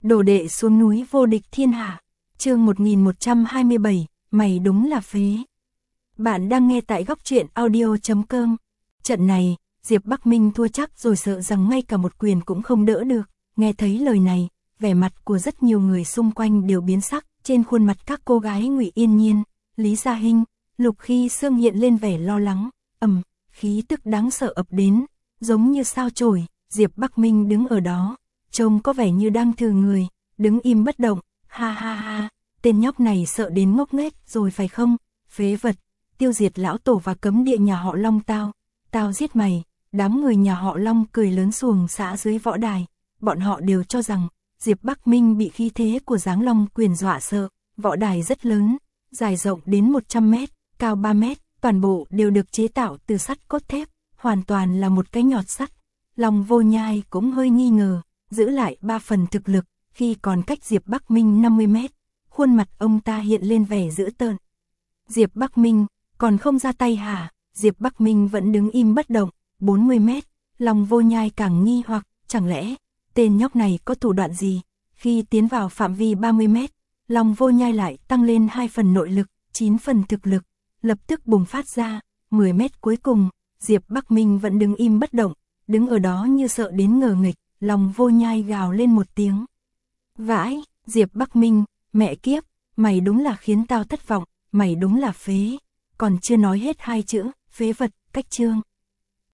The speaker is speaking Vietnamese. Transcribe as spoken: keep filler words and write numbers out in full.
Đồ đệ xuống núi vô địch thiên hạ. Chương một nghìn một trăm hai mươi bảy, mày đúng là phế. Bạn đang nghe tại góc truyện audio chấm com. Trận này, Diệp Bắc Minh thua chắc rồi, sợ rằng ngay cả một quyền cũng không đỡ được. Nghe thấy lời này, vẻ mặt của rất nhiều người xung quanh đều biến sắc, trên khuôn mặt các cô gái Ngụy Yên Nhiên, Lý Gia Hinh, Lục Khi Sương hiện lên vẻ lo lắng. Ầm, khí tức đáng sợ ập đến, giống như sao chổi. Diệp Bắc Minh đứng ở đó, trông có vẻ như đang thử người, đứng im bất động. Ha ha ha, tên nhóc này sợ đến ngốc nghếch rồi phải không? Phế vật, tiêu diệt lão tổ và cấm địa nhà họ Long tao, tao giết mày. Đám người nhà họ Long cười lớn xuồng xã dưới võ đài, bọn họ đều cho rằng Diệp Bắc Minh bị khí thế của Giáng Long quyền dọa sợ. Võ đài rất lớn, dài rộng đến một trăm mét, cao ba mét, toàn bộ đều được chế tạo từ sắt cốt thép, hoàn toàn là một cái nhọt sắt. Long Vô Nhai cũng hơi nghi ngờ, giữ lại ba phần thực lực, khi còn cách Diệp Bắc Minh năm mươi mét, khuôn mặt ông ta hiện lên vẻ dữ tợn. Diệp Bắc Minh, còn không ra tay hả? Diệp Bắc Minh vẫn đứng im bất động. bốn mươi mét, Long Vô Nhai càng nghi hoặc, chẳng lẽ tên nhóc này có thủ đoạn gì? Khi tiến vào phạm vi ba mươi mét, Long Vô Nhai lại tăng lên hai phần nội lực, chín phần thực lực, lập tức bùng phát ra. mười mét cuối cùng, Diệp Bắc Minh vẫn đứng im bất động, đứng ở đó như sợ đến ngờ nghịch. Long Vô Nhai gào lên một tiếng. Vãi, Diệp Bắc Minh, mẹ kiếp, mày đúng là khiến tao thất vọng, mày đúng là phế. Còn chưa nói hết hai chữ, phế vật, cách chương.